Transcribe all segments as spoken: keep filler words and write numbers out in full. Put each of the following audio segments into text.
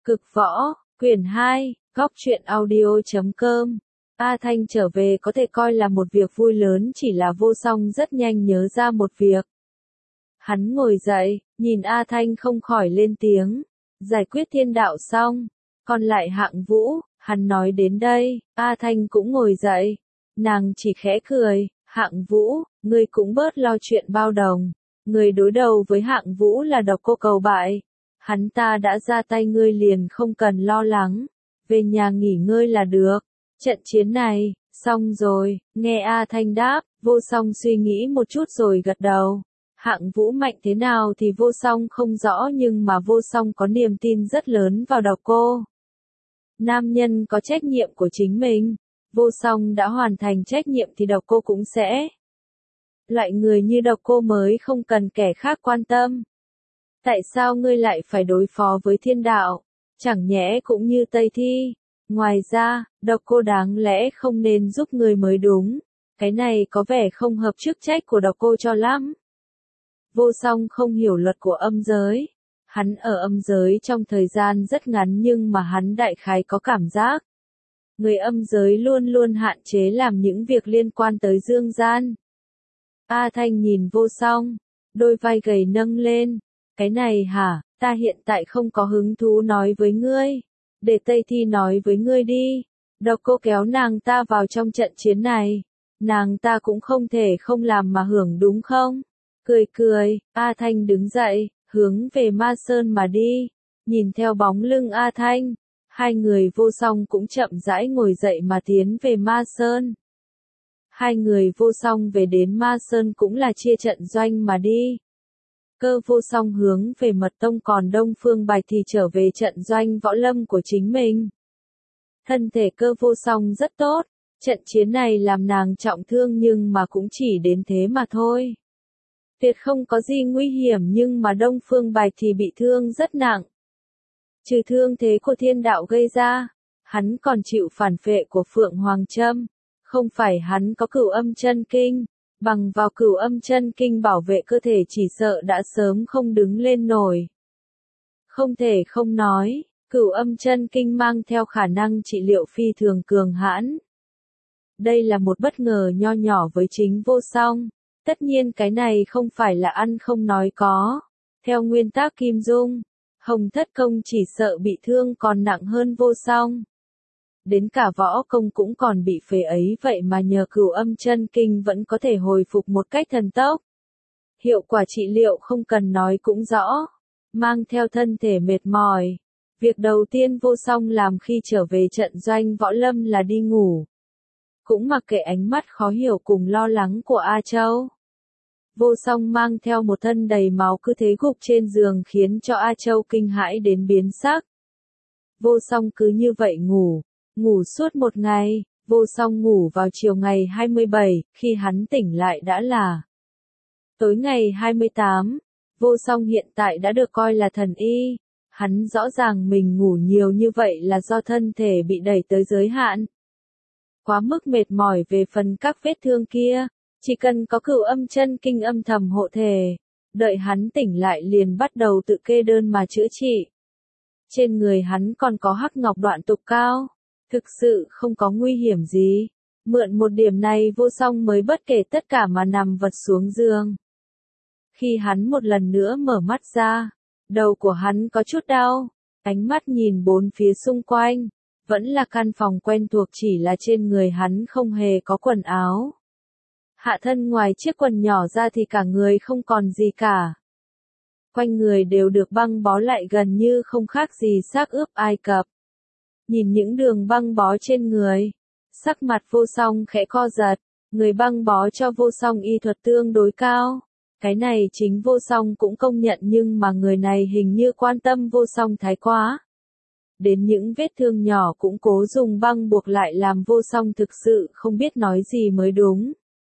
Cực võ, quyển hai, góc truyện audio chấm com. A Thanh trở về có thể coi là một việc vui lớn, chỉ là Vô Song rất nhanh nhớ ra một việc. Hắn ngồi dậy, nhìn A Thanh không khỏi lên tiếng. Giải quyết thiên đạo xong, còn lại Hạng Vũ, hắn nói đến đây, A Thanh cũng ngồi dậy. Nàng chỉ khẽ cười, Hạng Vũ, ngươi cũng bớt lo chuyện bao đồng. Người đối đầu với Hạng Vũ là Độc Cô Cầu Bại. Hắn ta đã ra tay, ngươi liền không cần lo lắng. Về nhà nghỉ ngơi là được. Trận chiến này, xong rồi, nghe A Thanh đáp, Vô Song suy nghĩ một chút rồi gật đầu. Hạng Vũ mạnh thế nào thì Vô Song không rõ, nhưng mà Vô Song có niềm tin rất lớn vào Độc Cô. Nam nhân có trách nhiệm của chính mình. Vô Song đã hoàn thành trách nhiệm thì Độc Cô cũng sẽ. Loại người như Độc Cô mới không cần kẻ khác quan tâm. Tại sao ngươi lại phải đối phó với thiên đạo? Chẳng nhẽ cũng như Tây Thi. Ngoài ra, Độc Cô đáng lẽ không nên giúp ngươi mới đúng. Cái này có vẻ không hợp chức trách của Độc Cô cho lắm. Vô Song không hiểu luật của âm giới. Hắn ở âm giới trong thời gian rất ngắn, nhưng mà hắn đại khái có cảm giác. Người âm giới luôn luôn hạn chế làm những việc liên quan tới dương gian. A Thanh nhìn Vô Song, đôi vai gầy nâng lên. Cái này hả, ta hiện tại không có hứng thú nói với ngươi. Để Tây Thi nói với ngươi đi. Độc Cô kéo nàng ta vào trong trận chiến này. Nàng ta cũng không thể không làm mà hưởng đúng không? Cười cười, A Thanh đứng dậy, hướng về Ma Sơn mà đi. Nhìn theo bóng lưng A Thanh, hai người Vô Song cũng chậm rãi ngồi dậy mà tiến về Ma Sơn. Hai người Vô Song về đến Ma Sơn cũng là chia trận doanh mà đi. Cơ Vô Song hướng về Mật Tông, còn Đông Phương Bạch thì trở về trận doanh võ lâm của chính mình. Thân thể Cơ Vô Song rất tốt, trận chiến này làm nàng trọng thương nhưng mà cũng chỉ đến thế mà thôi. Tuyệt không có gì nguy hiểm, nhưng mà Đông Phương Bạch thì bị thương rất nặng. Trừ thương thế của thiên đạo gây ra, hắn còn chịu phản phệ của Phượng Hoàng Châm. Không phải hắn có Cửu Âm Chân Kinh, bằng vào Cửu Âm Chân Kinh bảo vệ cơ thể chỉ sợ đã sớm không đứng lên nổi. Không thể không nói, Cửu Âm Chân Kinh mang theo khả năng trị liệu phi thường cường hãn. Đây là một bất ngờ nho nhỏ với chính Vô Song. Tất nhiên cái này không phải là ăn không nói có. Theo nguyên tắc Kim Dung, Hồng Thất Công chỉ sợ bị thương còn nặng hơn Vô Song. Đến cả võ công cũng còn bị phế ấy, vậy mà nhờ Cửu Âm Chân Kinh vẫn có thể hồi phục một cách thần tốc. Hiệu quả trị liệu không cần nói cũng rõ. Mang theo thân thể mệt mỏi, việc đầu tiên Vô Song làm khi trở về trận doanh võ lâm là đi ngủ. Cũng mặc kệ ánh mắt khó hiểu cùng lo lắng của A Châu. Vô Song mang theo một thân đầy máu cứ thế gục trên giường khiến cho A Châu kinh hãi đến biến sắc. Vô Song cứ như vậy ngủ, ngủ suốt một ngày. Vô Song ngủ vào chiều ngày hai mươi bảy, khi hắn tỉnh lại đã là tối ngày hai mươi tám. Vô Song hiện tại đã được coi là thần y. Hắn rõ ràng mình ngủ nhiều như vậy là do thân thể bị đẩy tới giới hạn. Quá mức mệt mỏi về phần các vết thương kia. Chỉ cần có Cửu Âm Chân Kinh âm thầm hộ thể, đợi hắn tỉnh lại liền bắt đầu tự kê đơn mà chữa trị. Trên người hắn còn có Hắc Ngọc Đoạn Tục Cao, thực sự không có nguy hiểm gì. Mượn một điểm này Vô Song mới bất kể tất cả mà nằm vật xuống giường. Khi hắn một lần nữa mở mắt ra, đầu của hắn có chút đau, ánh mắt nhìn bốn phía xung quanh, vẫn là căn phòng quen thuộc, chỉ là trên người hắn không hề có quần áo. Hạ thân ngoài chiếc quần nhỏ ra thì cả người không còn gì cả. Quanh người đều được băng bó lại gần như không khác gì xác ướp Ai Cập. Nhìn những đường băng bó trên người, sắc mặt Vô Song khẽ co giật. Người băng bó cho Vô Song y thuật tương đối cao. Cái này chính Vô Song cũng công nhận, nhưng mà người này hình như quan tâm Vô Song thái quá. Đến những vết thương nhỏ cũng cố dùng băng buộc lại, làm Vô Song thực sự không biết nói gì mới đúng.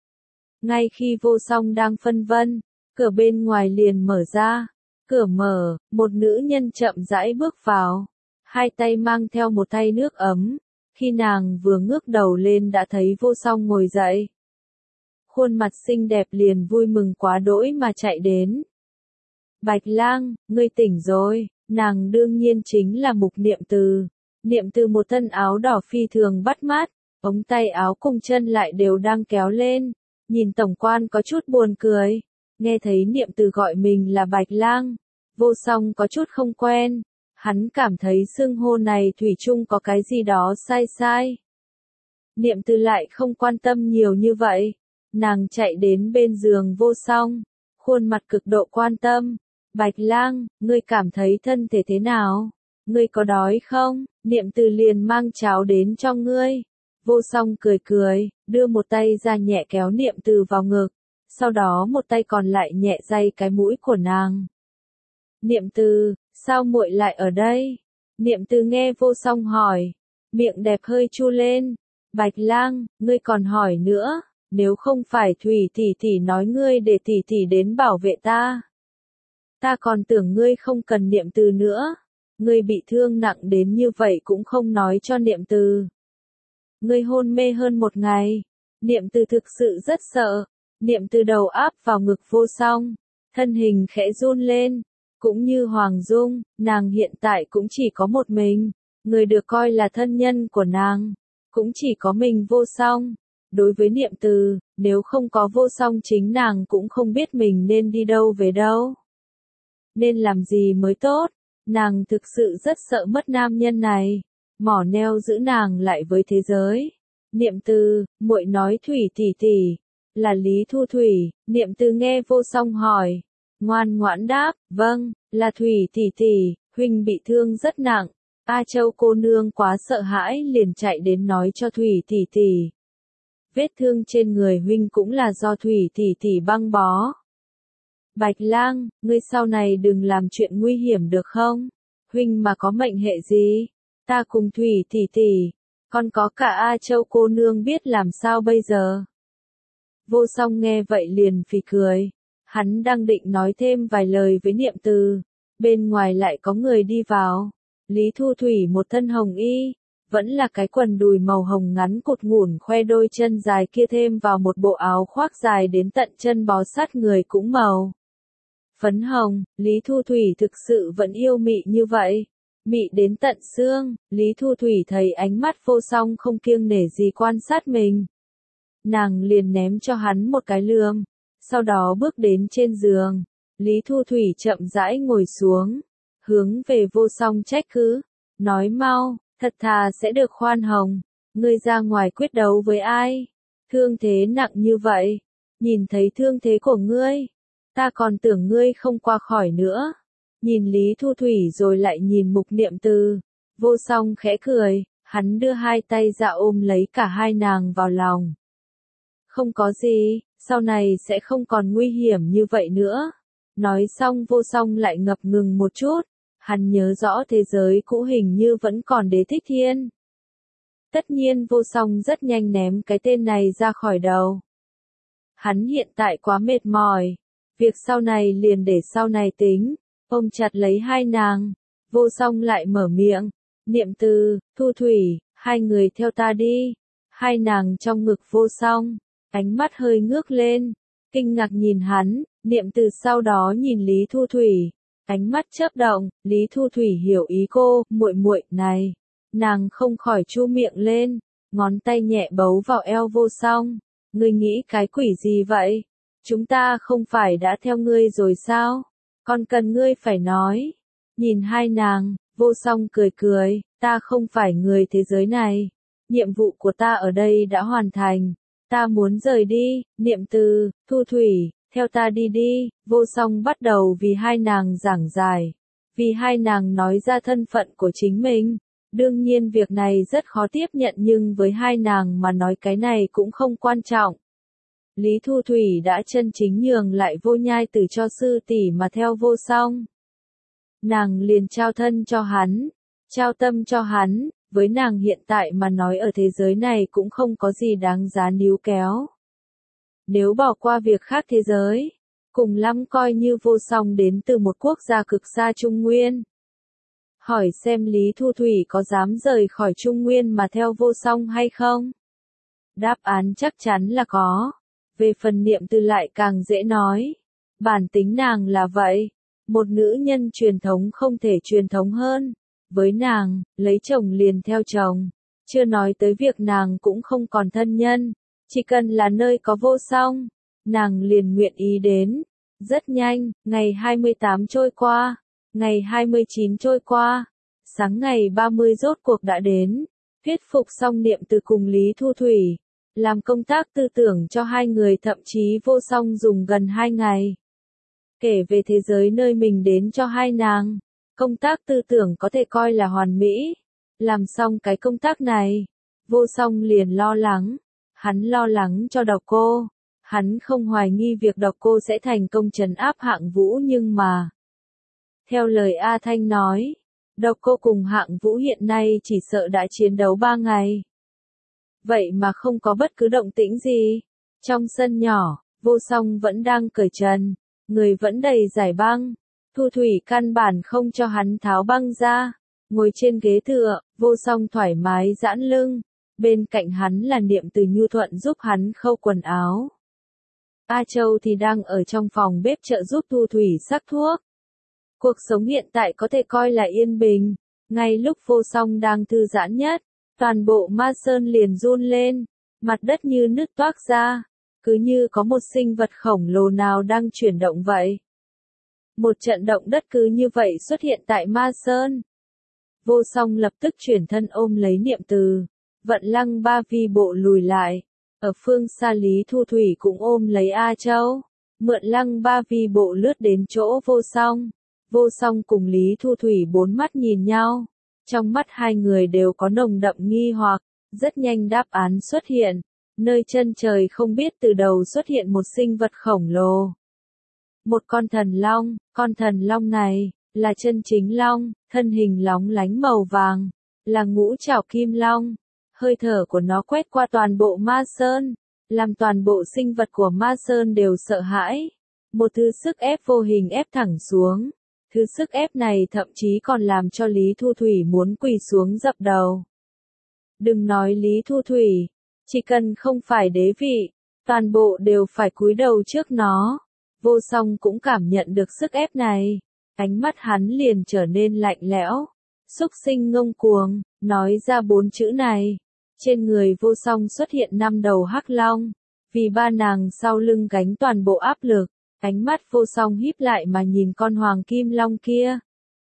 Ngay khi Vô Song đang phân vân, cửa bên ngoài liền mở ra. Cửa mở, một nữ nhân chậm rãi bước vào. Hai tay mang theo một tay nước ấm. Khi nàng vừa ngước đầu lên đã thấy Vô Song ngồi dậy. Khuôn mặt xinh đẹp liền vui mừng quá đỗi mà chạy đến. Bạch Lang, ngươi tỉnh rồi. Nàng đương nhiên chính là Mục Niệm Từ. Niệm Từ một thân áo đỏ phi thường bắt mắt, ống tay áo cùng chân lại đều đang kéo lên, nhìn tổng quan có chút buồn cười. Nghe thấy Niệm Từ gọi mình là Bạch Lang, Vô Song có chút không quen, hắn cảm thấy xưng hô này thủy chung có cái gì đó sai sai. Niệm Từ lại không quan tâm nhiều như vậy, nàng chạy đến bên giường Vô Song, khuôn mặt cực độ quan tâm. Bạch Lang, ngươi cảm thấy thân thể thế nào? Ngươi có đói không? Niệm Từ liền mang cháo đến cho ngươi. Vô Song cười cười, đưa một tay ra nhẹ kéo Niệm Từ vào ngực, sau đó một tay còn lại nhẹ day cái mũi của nàng. Niệm Từ, sao muội lại ở đây? Niệm Từ nghe Vô Song hỏi, miệng đẹp hơi chu lên. Bạch Lang, ngươi còn hỏi nữa, nếu không phải Thủy tỷ tỷ nói ngươi để tỷ tỷ đến bảo vệ ta. Ta còn tưởng ngươi không cần Niệm Từ nữa. Ngươi bị thương nặng đến như vậy cũng không nói cho Niệm Từ. Ngươi hôn mê hơn một ngày. Niệm Từ thực sự rất sợ. Niệm Từ đầu áp vào ngực Vô Song, thân hình khẽ run lên. Cũng như Hoàng Dung, nàng hiện tại cũng chỉ có một mình. Người được coi là thân nhân của nàng, cũng chỉ có mình Vô Song. Đối với Niệm Từ, nếu không có Vô Song chính nàng cũng không biết mình nên đi đâu về đâu. Nên làm gì mới tốt. Nàng thực sự rất sợ mất nam nhân này, mỏ neo giữ nàng lại với thế giới. Niệm Từ, muội nói Thủy tỷ tỷ, là Lý Thu Thủy. Niệm Từ nghe Vô Song hỏi, ngoan ngoãn đáp, vâng, là Thủy tỷ tỷ, huynh bị thương rất nặng. A Châu cô nương quá sợ hãi liền chạy đến nói cho Thủy tỷ tỷ. Vết thương trên người huynh cũng là do Thủy tỷ tỷ băng bó. Bạch Lang, ngươi sau này đừng làm chuyện nguy hiểm được không? Huynh mà có mệnh hệ gì? Ta cùng Thủy tỷ tỷ, còn có cả A Châu cô nương biết làm sao bây giờ? Vô Song nghe vậy liền phì cười. Hắn đang định nói thêm vài lời với Niệm Từ, bên ngoài lại có người đi vào. Lý Thu Thủy một thân hồng y, vẫn là cái quần đùi màu hồng ngắn cụt ngủn khoe đôi chân dài kia thêm vào một bộ áo khoác dài đến tận chân bó sát người cũng màu phấn hồng. Lý Thu Thủy thực sự vẫn yêu mị như vậy, mị đến tận xương. Lý Thu Thủy thấy ánh mắt Vô Song không kiêng nể gì quan sát mình, nàng liền ném cho hắn một cái lườm, sau đó bước đến trên giường. Lý Thu Thủy chậm rãi ngồi xuống, hướng về Vô Song trách cứ, nói mau, thật thà sẽ được khoan hồng. Ngươi ra ngoài quyết đấu với ai? Thương thế nặng như vậy, nhìn thấy thương thế của ngươi, ta còn tưởng ngươi không qua khỏi nữa. Nhìn Lý Thu Thủy rồi lại nhìn Mục Niệm Từ, Vô Song khẽ cười, hắn đưa hai tay ra ôm lấy cả hai nàng vào lòng. Không có gì, sau này sẽ không còn nguy hiểm như vậy nữa. Nói xong Vô Song lại ngập ngừng một chút, hắn nhớ rõ thế giới cũ hình như vẫn còn Đế Thích Thiên. Tất nhiên Vô Song rất nhanh ném cái tên này ra khỏi đầu. Hắn hiện tại quá mệt mỏi, việc sau này liền để sau này tính. Ôm chặt lấy hai nàng, Vô Song lại mở miệng, Niệm Từ, Thu Thủy, hai người theo ta đi. Hai nàng trong ngực Vô Song, ánh mắt hơi ngước lên, kinh ngạc nhìn hắn. Niệm Từ sau đó nhìn Lý Thu Thủy, ánh mắt chớp động. Lý Thu Thủy hiểu ý cô, muội muội này, nàng không khỏi chu miệng lên, ngón tay nhẹ bấu vào eo Vô Song. Ngươi nghĩ cái quỷ gì vậy? Chúng ta không phải đã theo ngươi rồi sao? Còn cần ngươi phải nói. Nhìn hai nàng, Vô Song cười cười, ta không phải người thế giới này. Nhiệm vụ của ta ở đây đã hoàn thành. Ta muốn rời đi. Niệm Từ, Thu Thủy, theo ta đi đi. Vô Song bắt đầu vì hai nàng giảng giải, vì hai nàng nói ra thân phận của chính mình. Đương nhiên việc này rất khó tiếp nhận nhưng với hai nàng mà nói cái này cũng không quan trọng. Lý Thu Thủy đã chân chính nhường lại Vô Nhai Tử cho sư tỷ mà theo Vô Song. Nàng liền trao thân cho hắn, trao tâm cho hắn, với nàng hiện tại mà nói ở thế giới này cũng không có gì đáng giá níu kéo. Nếu bỏ qua việc khác thế giới, cùng lắm coi như Vô Song đến từ một quốc gia cực xa Trung Nguyên. Hỏi xem Lý Thu Thủy có dám rời khỏi Trung Nguyên mà theo Vô Song hay không? Đáp án chắc chắn là có. Về phần Niệm Từ lại càng dễ nói. Bản tính nàng là vậy. Một nữ nhân truyền thống không thể truyền thống hơn. Với nàng, lấy chồng liền theo chồng. Chưa nói tới việc nàng cũng không còn thân nhân. Chỉ cần là nơi có Vô Song, nàng liền nguyện ý đến. Rất nhanh, ngày hai mươi tám trôi qua. Ngày hai mươi chín trôi qua. Sáng ngày ba mươi rốt cuộc đã đến. Thuyết phục xong Niệm Từ cùng Lý Thu Thủy. Làm công tác tư tưởng cho hai người, thậm chí Vô Song dùng gần hai ngày. Kể về thế giới nơi mình đến cho hai nàng. Công tác tư tưởng có thể coi là hoàn mỹ. Làm xong cái công tác này, Vô Song liền lo lắng. Hắn lo lắng cho Độc Cô. Hắn không hoài nghi việc Độc Cô sẽ thành công trấn áp Hạng Vũ, nhưng mà theo lời A Thanh nói, Độc Cô cùng Hạng Vũ hiện nay chỉ sợ đã chiến đấu ba ngày. Vậy mà không có bất cứ động tĩnh gì. Trong sân nhỏ, Vô Song vẫn đang cởi trần, người vẫn đầy giải băng. Thu Thủy căn bản không cho hắn tháo băng ra. Ngồi trên ghế tựa, Vô Song thoải mái giãn lưng. Bên cạnh hắn là Niệm Từ nhu thuận giúp hắn khâu quần áo. A Châu thì đang ở trong phòng bếp trợ giúp Thu Thủy sắc thuốc. Cuộc sống hiện tại có thể coi là yên bình. Ngay lúc Vô Song đang thư giãn nhất, toàn bộ Ma Sơn liền run lên, mặt đất như nứt toác ra, cứ như có một sinh vật khổng lồ nào đang chuyển động vậy. Một trận động đất cứ như vậy xuất hiện tại Ma Sơn. Vô Song lập tức chuyển thân ôm lấy Niệm Từ, vận Lăng Ba Vi bộ lùi lại. Ở phương xa Lý Thu Thủy cũng ôm lấy A Châu, mượn Lăng Ba Vi bộ lướt đến chỗ Vô Song. Vô Song cùng Lý Thu Thủy bốn mắt nhìn nhau. Trong mắt hai người đều có nồng đậm nghi hoặc. Rất nhanh đáp án xuất hiện. Nơi chân trời không biết từ đầu xuất hiện một sinh vật khổng lồ. Một con thần long. Con thần long này là chân chính long, thân hình lóng lánh màu vàng, là ngũ trảo kim long. Hơi thở của nó quét qua toàn bộ Ma Sơn, làm toàn bộ sinh vật của Ma Sơn đều sợ hãi. Một thứ sức ép vô hình ép thẳng xuống. Thứ sức ép này thậm chí còn làm cho Lý Thu Thủy muốn quỳ xuống dập đầu. Đừng nói Lý Thu Thủy, chỉ cần không phải đế vị, toàn bộ đều phải cúi đầu trước nó. Vô Song cũng cảm nhận được sức ép này, ánh mắt hắn liền trở nên lạnh lẽo. Súc sinh ngông cuồng, nói ra bốn chữ này. Trên người Vô Song xuất hiện năm đầu hắc long, vì ba nàng sau lưng gánh toàn bộ áp lực. Ánh mắt Vô Song híp lại mà nhìn con hoàng kim long kia.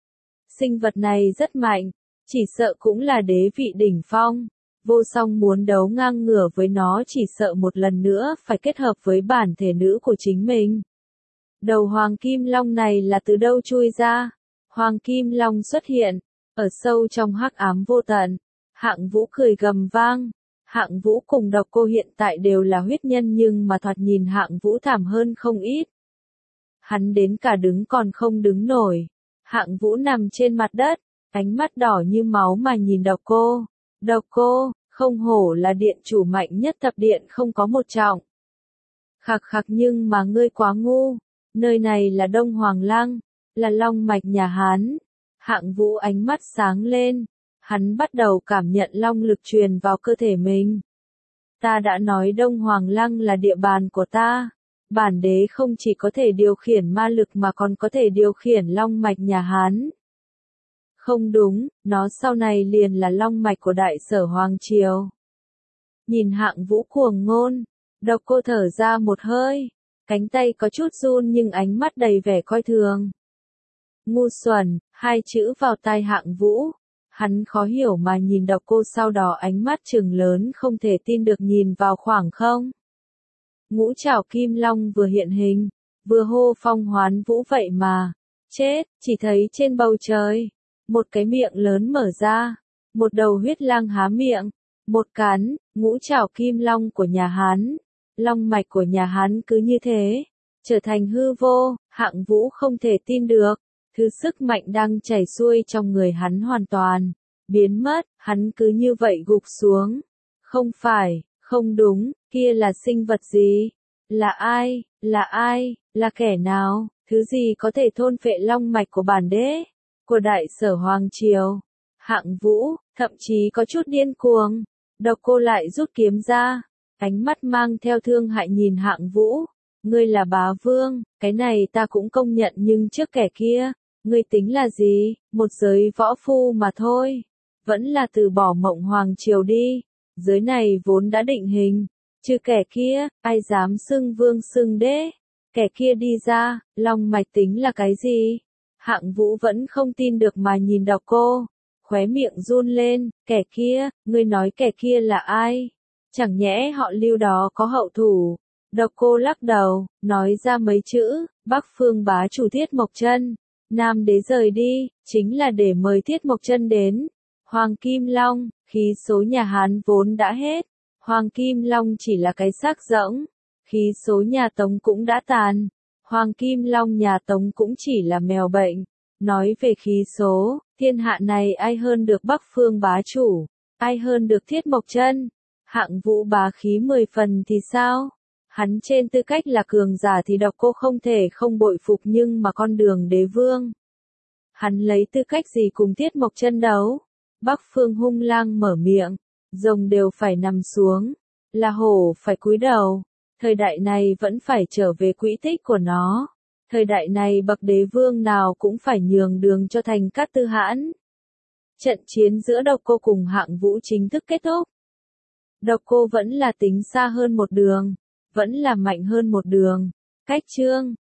Sinh vật này rất mạnh, chỉ sợ cũng là đế vị đỉnh phong. Vô Song muốn đấu ngang ngửa với nó, chỉ sợ một lần nữa phải kết hợp với bản thể nữ của chính mình. Đầu hoàng kim long này là từ đâu chui ra? Hoàng kim long xuất hiện, ở sâu trong hắc ám vô tận. Hạng Vũ cười gầm vang. Hạng Vũ cùng Độc Cô hiện tại đều là huyết nhân, nhưng mà thoạt nhìn Hạng Vũ thảm hơn không ít. Hắn đến cả đứng còn không đứng nổi. Hạng Vũ nằm trên mặt đất, ánh mắt đỏ như máu mà nhìn Độc Cô. Độc Cô, không hổ là điện chủ mạnh nhất thập điện không có một trọng. Khặc khặc, nhưng mà ngươi quá ngu. Nơi này là Đông Hoàng Lăng, là long mạch nhà Hán. Hạng Vũ ánh mắt sáng lên. Hắn bắt đầu cảm nhận long lực truyền vào cơ thể mình. Ta đã nói Đông Hoàng Lăng là địa bàn của ta. Bản đế không chỉ có thể điều khiển ma lực mà còn có thể điều khiển long mạch nhà Hán. Không đúng, nó sau này liền là long mạch của Đại Sở Hoàng Triều. Nhìn Hạng Vũ cuồng ngôn, Độc Cô thở ra một hơi, cánh tay có chút run nhưng ánh mắt đầy vẻ coi thường. Ngu xuẩn, hai chữ vào tai Hạng Vũ. Hắn khó hiểu mà nhìn Độc Cô, sau đó ánh mắt trừng lớn không thể tin được nhìn vào khoảng không. Ngũ trảo kim long vừa hiện hình, vừa hô phong hoán vũ, vậy mà, chết, chỉ thấy trên bầu trời, một cái miệng lớn mở ra, một đầu huyết lang há miệng, một cắn, ngũ trảo kim long của nhà Hán, long mạch của nhà Hán cứ như thế, trở thành hư vô. Hạng Vũ không thể tin được, thứ sức mạnh đang chảy xuôi trong người hắn hoàn toàn biến mất, hắn cứ như vậy gục xuống. Không phải, không đúng, kia là sinh vật gì? Là ai? Là ai? Là kẻ nào? Thứ gì có thể thôn phệ long mạch của bản đế? Của Đại Sở Hoàng Triều? Hạng Vũ, thậm chí có chút điên cuồng. Độc Cô lại rút kiếm ra, ánh mắt mang theo thương hại nhìn Hạng Vũ. Ngươi là bá vương, cái này ta cũng công nhận nhưng trước kẻ kia, ngươi tính là gì, một giới võ phu mà thôi. Vẫn là từ bỏ Mộng Hoàng Triều đi, giới này vốn đã định hình, chứ kẻ kia, ai dám xưng vương xưng đế, kẻ kia đi ra, long mạch tính là cái gì? Hạng Vũ vẫn không tin được mà nhìn Độc Cô, khóe miệng run lên, kẻ kia, ngươi nói kẻ kia là ai? Chẳng nhẽ họ Lưu đó có hậu thủ? Độc Cô lắc đầu, nói ra mấy chữ, Bắc Phương bá chủ Thiết Mộc Chân, Nam đế rời đi, chính là để mời Thiết Mộc Chân đến. Hoàng Kim Long, khí số nhà Hán vốn đã hết, Hoàng Kim Long chỉ là cái xác rỗng, khí số nhà Tống cũng đã tàn, Hoàng Kim Long nhà Tống cũng chỉ là mèo bệnh. Nói về khí số, thiên hạ này ai hơn được Bắc Phương bá chủ, ai hơn được Thiết Mộc Chân? Hạng Vũ bá khí mười phần thì sao? Hắn trên tư cách là cường giả thì Độc Cô không thể không bội phục, nhưng mà con đường đế vương, hắn lấy tư cách gì cùng Thiết Mộc Chân đấu? Bắc Phương hung lang mở miệng, rồng đều phải nằm xuống, là hổ phải cúi đầu, thời đại này vẫn phải trở về quỹ tích của nó. Thời đại này bậc đế vương nào cũng phải nhường đường cho Thành Cát Tư Hãn. Trận chiến giữa Độc Cô cùng Hạng Vũ chính thức kết thúc. Độc Cô vẫn là tính xa hơn một đường, vẫn là mạnh hơn một đường. Cách chương